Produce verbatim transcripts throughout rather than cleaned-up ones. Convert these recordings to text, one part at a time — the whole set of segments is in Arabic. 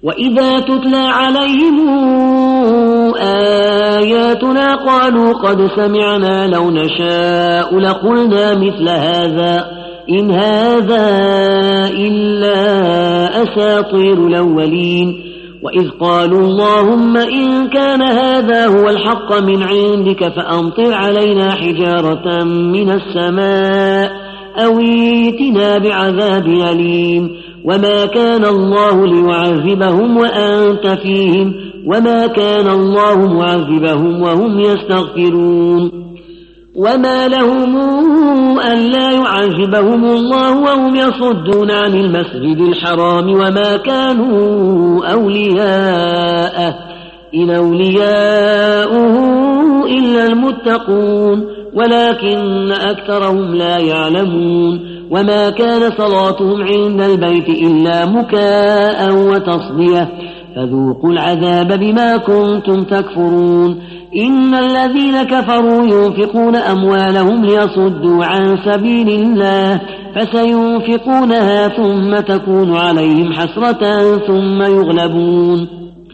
وإذا تتلى عليهم آياتنا قالوا قد سمعنا لو نشاء لقلنا مثل هذا إن هذا إلا أساطير الأولين وإذ قالوا اللهم إن كان هذا هو الحق من عندك فأمطر علينا حجارة من السماء أو ائتنا بعذاب أليم وما كان الله ليعذبهم وأنت فيهم وما كان الله معذبهم وهم يستغفرون وما لهم ألا يعذبهم الله وهم يصدون عن المسجد الحرام وما كانوا أولياءه إن أولياؤه إلا المتقون ولكن أكثرهم لا يعلمون وما كان صلاتهم عند البيت إلا مكاء وتصدية فذوقوا العذاب بما كنتم تكفرون إن الذين كفروا ينفقون أموالهم ليصدوا عن سبيل الله فسينفقونها ثم تكون عليهم حسرة ثم يغلبون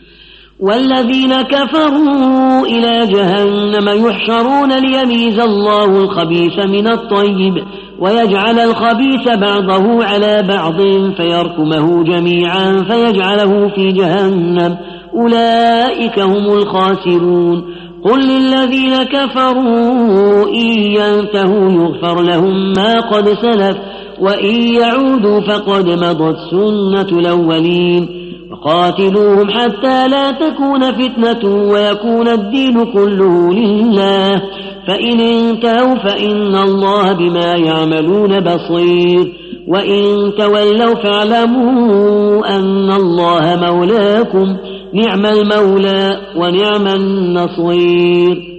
والذين كفروا إلى جهنم يحشرون ليميز الله الخبيث من الطيب ويجعل الخبيث بعضه على بعض فيركمه جميعا فيجعله في جهنم أولئك هم الخاسرون قل للذين كفروا إن ينتهوا يغفر لهم ما قد سلف وإن يعودوا فقد مضت سنة الأولين وقاتلوهم حتى لا تكون فتنة ويكون الدين كله لله فإن انتهوا فإن الله بما يعملون بصير وإن تولوا فاعلموا أن الله مولاكم نعم المولى ونعم النصير